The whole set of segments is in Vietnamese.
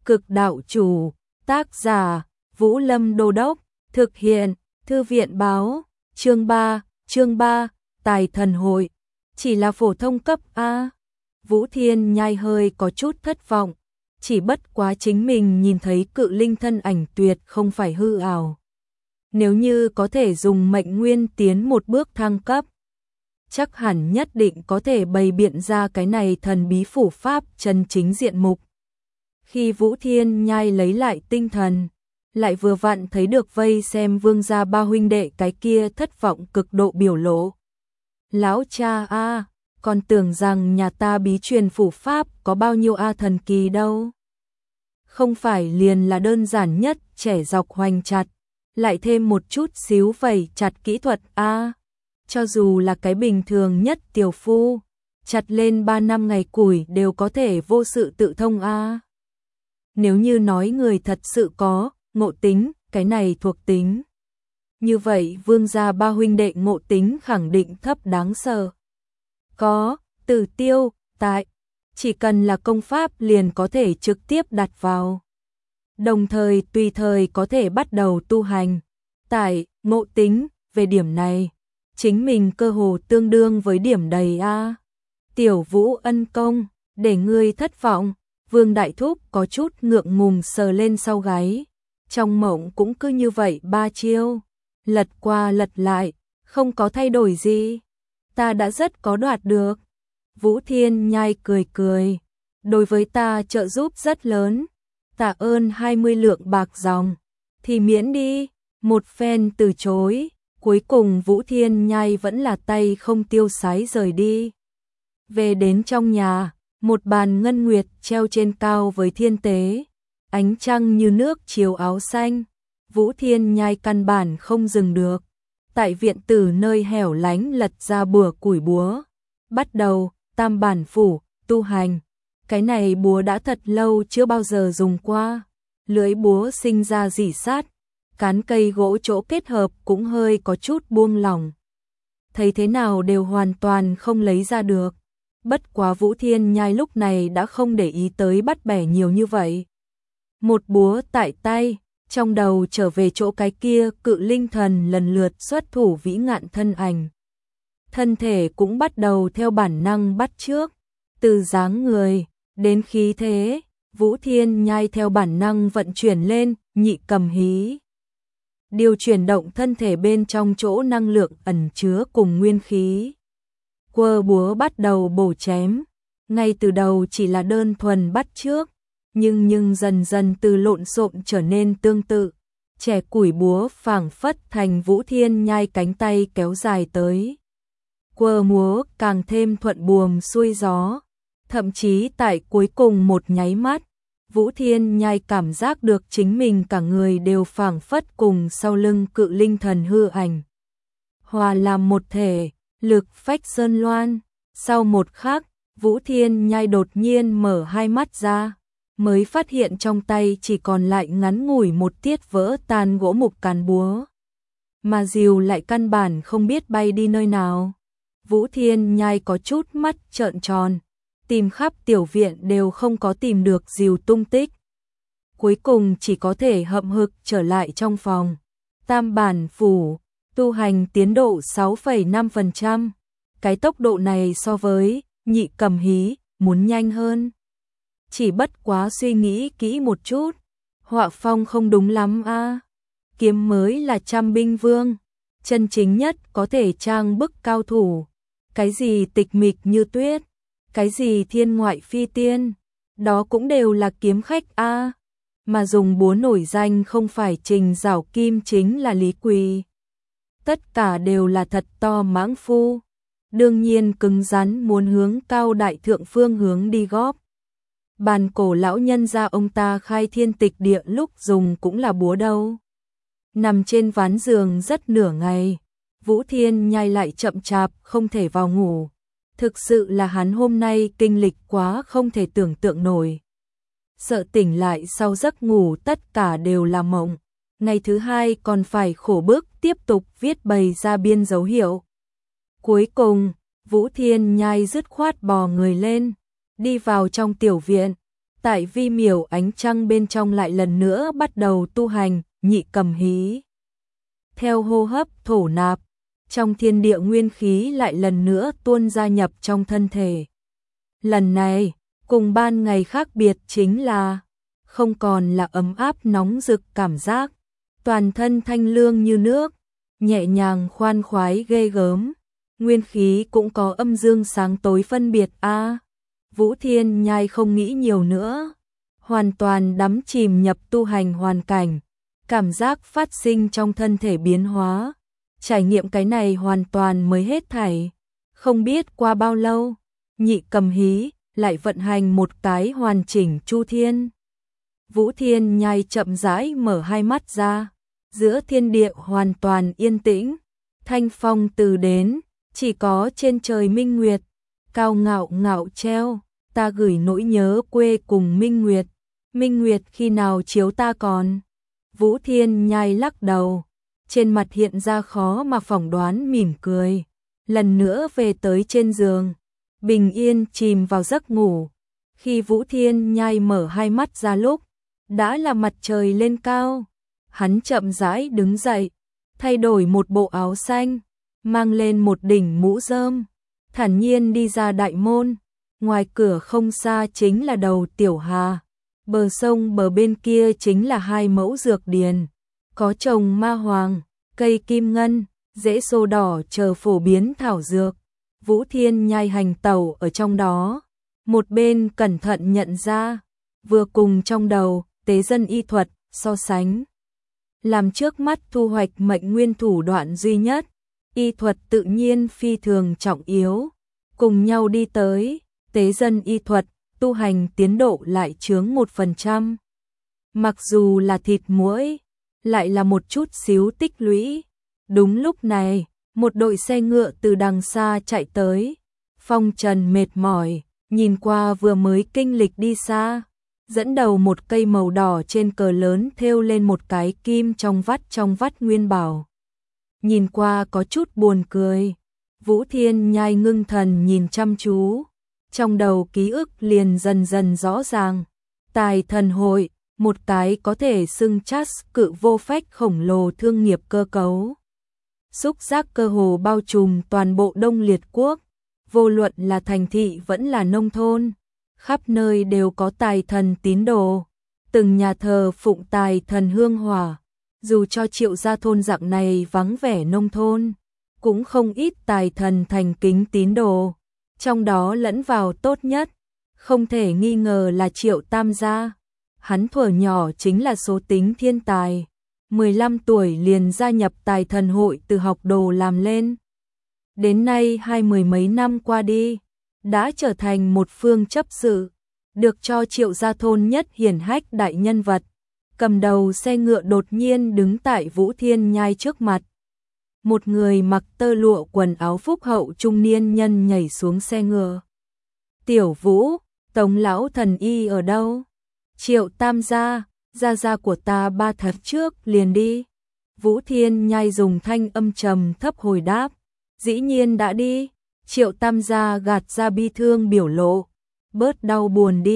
Cực đạo chủ, tác giả, Vũ Lâm Đô Đốc, thực hiện, Thư viện báo, chương 3, Tài thần hội, chỉ là phổ thông cấp A. Vũ Thiên Nhai hơi có chút thất vọng, chỉ bất quá chính mình nhìn thấy cự linh thân ảnh tuyệt không phải hư ảo. Nếu như có thể dùng mệnh nguyên tiến một bước thăng cấp, chắc hẳn nhất định có thể bày biện ra cái này thần bí phủ pháp chân chính diện mục. Khi Vũ Thiên Nhai lấy lại tinh thần, lại vừa vặn thấy được vây xem Vương gia ba huynh đệ cái kia thất vọng cực độ biểu lộ. Lão cha a, còn tưởng rằng nhà ta bí truyền phủ pháp có bao nhiêu a thần kỳ đâu. Không phải liền là đơn giản nhất trẻ dọc hoành chặt, lại thêm một chút xíu vẩy chặt kỹ thuật a. Cho dù là cái bình thường nhất tiểu phu, chặt lên 3 năm ngày củi đều có thể vô sự tự thông a. Nếu như nói người thật sự có ngộ tính, cái này thuộc tính. Như vậy Vương gia ba huynh đệ ngộ tính khẳng định thấp đáng sợ. Có, Tử Tiêu, tại, chỉ cần là công pháp liền có thể trực tiếp đặt vào. Đồng thời tùy thời có thể bắt đầu tu hành. Tại, ngộ tính, về điểm này, chính mình cơ hồ tương đương với điểm đầy a. Tiểu Vũ ân công, để ngươi thất vọng. Vương Đại Thúc có chút ngượng ngùng sờ lên sau gáy. Trong mộng cũng cứ như vậy 3 chiêu, lật qua lật lại, không có thay đổi gì. Ta đã rất có đoạt được. Vũ Thiên Nhai cười cười, đối với ta trợ giúp rất lớn. Tạ ơn 20 lượng bạc dòng, thì miễn đi. Một phen từ chối, cuối cùng Vũ Thiên Nhai vẫn là tay không tiêu sái rời đi. Về đến trong nhà, một bàn ngân nguyệt treo trên cao với thiên tế, ánh trăng như nước chiếu áo xanh. Vũ Thiên Nhai căn bản không dừng được, tại viện tử nơi hẻo lánh lật ra bùa củi búa, bắt đầu tam bản phủ tu hành. Cái này búa đã thật lâu chưa bao giờ dùng qua, lưỡi búa sinh ra rỉ sát, cán cây gỗ chỗ kết hợp cũng hơi có chút buông lỏng. Thấy thế nào đều hoàn toàn không lấy ra được. Bất quá Vũ Thiên Nhai lúc này đã không để ý tới bắt bẻ nhiều như vậy. Một búa tại tay, trong đầu trở về chỗ cái kia cự linh thần lần lượt xuất thủ vĩ ngạn thân ảnh. Thân thể cũng bắt đầu theo bản năng bắt chước, từ dáng người đến khí thế, Vũ Thiên Nhai theo bản năng vận chuyển lên, nhị cầm hí. Điều chuyển động thân thể bên trong chỗ năng lượng ẩn chứa cùng nguyên khí. Quơ búa bắt đầu bổ chém, ngay từ đầu chỉ là đơn thuần bắt chước, nhưng dần dần từ lộn xộn trở nên tương tự. Trẻ củi búa phảng phất thành Vũ Thiên Nhai cánh tay kéo dài tới. Quơ múa càng thêm thuận buồm xuôi gió, thậm chí tại cuối cùng một nháy mắt, Vũ Thiên Nhai cảm giác được chính mình cả người đều phảng phất cùng sau lưng cự linh thần hư ảnh hòa làm một thể, lực phách sơn loan. Sau một khắc, Vũ Thiên Nhai đột nhiên mở hai mắt ra, mới phát hiện trong tay chỉ còn lại ngắn ngủi một tiết vỡ tan gỗ mục cán búa, mà rìu lại căn bản không biết bay đi nơi nào. Vũ Thiên Nhai có chút mắt trợn tròn, tìm khắp tiểu viện đều không có tìm được rìu tung tích. Cuối cùng chỉ có thể hậm hực trở lại trong phòng. Tam bản phủ, tu hành tiến độ 6,5%. Cái tốc độ này so với nhị cầm hí muốn nhanh hơn. Chỉ bất quá suy nghĩ kỹ một chút, họa phong không đúng lắm a. Kiếm mới là trăm binh vương, chân chính nhất có thể trang bức cao thủ. Cái gì tịch mịch như tuyết, cái gì thiên ngoại phi tiên, đó cũng đều là kiếm khách a. Mà dùng búa nổi danh không phải Trình Giảo Kim chính là Lý Quỳ. Tất cả đều là thật to mãng phu, đương nhiên cứng rắn muốn hướng cao đại thượng phương hướng đi góp. Bàn cổ lão nhân gia ông ta khai thiên tịch địa lúc dùng cũng là búa đâu. Nằm trên ván giường rất nửa ngày, Vũ Thiên Nhai lại chậm chạp không thể vào ngủ. Thực sự là hắn hôm nay kinh lịch quá không thể tưởng tượng nổi. Sợ tỉnh lại sau giấc ngủ tất cả đều là mộng. Ngày thứ hai còn phải khổ bức tiếp tục viết bày ra biên dấu hiệu. Cuối cùng, Vũ Thiên Nhai dứt khoát bò người lên, đi vào trong tiểu viện. Tại vi miểu ánh trăng bên trong lại lần nữa bắt đầu tu hành, Nhị Cầm Hí. Theo hô hấp thổ nạp, trong thiên địa nguyên khí lại lần nữa tuôn ra nhập trong thân thể. Lần này, cùng ban ngày khác biệt chính là không còn là ấm áp nóng rực cảm giác, toàn thân thanh lương như nước, nhẹ nhàng khoan khoái ghê gớm, nguyên khí cũng có âm dương sáng tối phân biệt a. Vũ Thiên Nhai không nghĩ nhiều nữa, hoàn toàn đắm chìm nhập tu hành hoàn cảnh, cảm giác phát sinh trong thân thể biến hóa, trải nghiệm cái này hoàn toàn mới hết thảy. Không biết qua bao lâu, Nhị Cầm Hí lại vận hành một cái hoàn chỉnh chu thiên. Vũ Thiên Nhai chậm rãi mở hai mắt ra, giữa thiên địa hoàn toàn yên tĩnh, thanh phong từ đến, chỉ có trên trời minh nguyệt, cao ngạo ngạo treo, ta gửi nỗi nhớ quê cùng minh nguyệt, minh nguyệt khi nào chiếu ta còn. Vũ Thiên Nhai lắc đầu, trên mặt hiện ra khó mà phỏng đoán mỉm cười, lần nữa về tới trên giường, bình yên chìm vào giấc ngủ. Khi Vũ Thiên Nhai mở hai mắt ra lúc, đã là mặt trời lên cao, hắn chậm rãi đứng dậy, thay đổi một bộ áo xanh, mang lên một đỉnh mũ rơm, thản nhiên đi ra đại môn, ngoài cửa không xa chính là đầu Tiểu Hà, bờ sông bờ bên kia chính là 2 mẫu dược điền, có trồng ma hoàng, cây kim ngân, rễ sô đỏ chờ phổ biến thảo dược. Vũ Thiên Nhai hành tẩu ở trong đó, một bên cẩn thận nhận ra, vừa cùng trong đầu tế dân y thuật so sánh, làm trước mắt thu hoạch mệnh nguyên thủ đoạn duy nhất, y thuật tự nhiên phi thường trọng yếu, cùng nhau đi tới, tế dân y thuật, tu hành tiến độ lại chướng 1%. Mặc dù là thịt muỗi, lại là một chút xíu tích lũy. Đúng lúc này, một đội xe ngựa từ đằng xa chạy tới, Phong Trần mệt mỏi, nhìn qua vừa mới kinh lịch đi xa, dẫn đầu một cây màu đỏ trên cờ lớn thêu lên một cái kim trong vắt nguyên bảo. Nhìn qua có chút buồn cười, Vũ Thiên Nhai ngưng thần nhìn chăm chú, trong đầu ký ức liền dần dần rõ ràng. Tài Thần Hội, một cái có thể xưng chát cự vô phách khổng lồ thương nghiệp cơ cấu. Xúc giác cơ hồ bao trùm toàn bộ Đông Liệt Quốc, vô luận là thành thị vẫn là nông thôn, khắp nơi đều có tài thần tín đồ, từng nhà thờ phụng tài thần hương hỏa, dù cho Triệu Gia thôn dạng này vắng vẻ nông thôn, cũng không ít tài thần thành kính tín đồ, trong đó lẫn vào tốt nhất, không thể nghi ngờ là Triệu Tam gia. Hắn thuở nhỏ chính là số tính thiên tài, 15 tuổi liền gia nhập Tài Thần Hội từ học đồ làm lên. Đến nay 20 mấy năm qua đi, đã trở thành một phương chấp sự, được cho Triệu Gia thôn nhất hiển hách đại nhân vật. Cầm đầu xe ngựa đột nhiên đứng tại Vũ Thiên Nhai trước mặt. Một người mặc tơ lụa quần áo phúc hậu trung niên nhân nhảy xuống xe ngựa. Tiểu Vũ, Tống lão thần y ở đâu? Triệu Tam gia, gia của ta 3 tháng trước liền đi. Vũ Thiên Nhai dùng thanh âm trầm thấp hồi đáp, dĩ nhiên đã đi. Triệu Tam gia gạt ra bi thương biểu lộ, bớt đau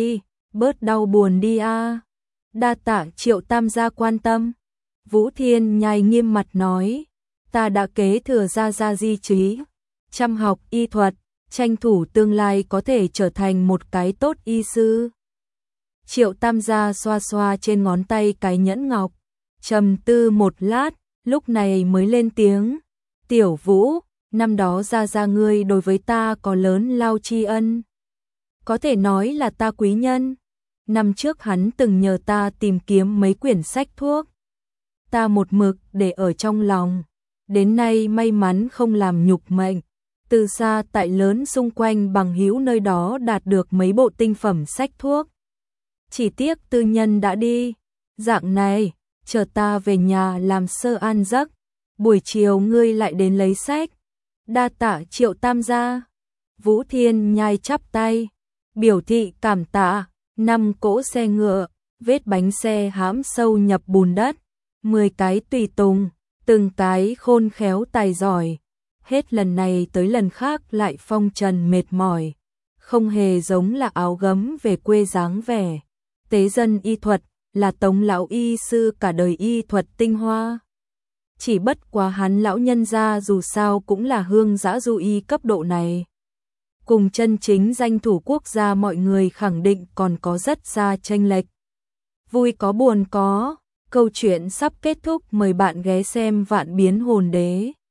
buồn đi a. Đa tạ Triệu Tam gia quan tâm. Vũ Thiên Nhai nghiêm mặt nói, ta đã kế thừa gia di trí, chăm học y thuật, tranh thủ tương lai có thể trở thành một cái tốt y sư. Triệu Tam gia xoa xoa trên ngón tay cái nhẫn ngọc, trầm tư một lát, lúc này mới lên tiếng, Tiểu Vũ, năm đó gia ngươi đối với ta có lớn lao tri ân. Có thể nói là ta quý nhân. Năm trước hắn từng nhờ ta tìm kiếm mấy quyển sách thuốc. Ta một mực để ở trong lòng. Đến nay may mắn không làm nhục mệnh. Từ xa tại lớn xung quanh bằng hữu nơi đó đạt được mấy bộ tinh phẩm sách thuốc. Chỉ tiếc tư nhân đã đi. Dạng này, chờ ta về nhà làm sơ an giấc. Buổi chiều ngươi lại đến lấy sách. Đa tạ Triệu Tam gia. Vũ Thiên Nhai chắp tay, biểu thị cảm tạ. 5 cỗ xe ngựa, vết bánh xe hãm sâu nhập bùn đất, 10 cái tùy tùng, từng cái khôn khéo tài giỏi. Hết lần này tới lần khác lại phong trần mệt mỏi, không hề giống là áo gấm về quê dáng vẻ. tế dân y thuật, là Tống lão y sư cả đời y thuật tinh hoa. Chỉ bất quá hắn lão nhân gia dù sao cũng là hương giã du y cấp độ này. Cùng chân chính danh thủ quốc gia mọi người khẳng định còn có rất xa chênh lệch. Vui có buồn có, câu chuyện sắp kết thúc, mời bạn ghé xem Vạn Biến Hồn Đế.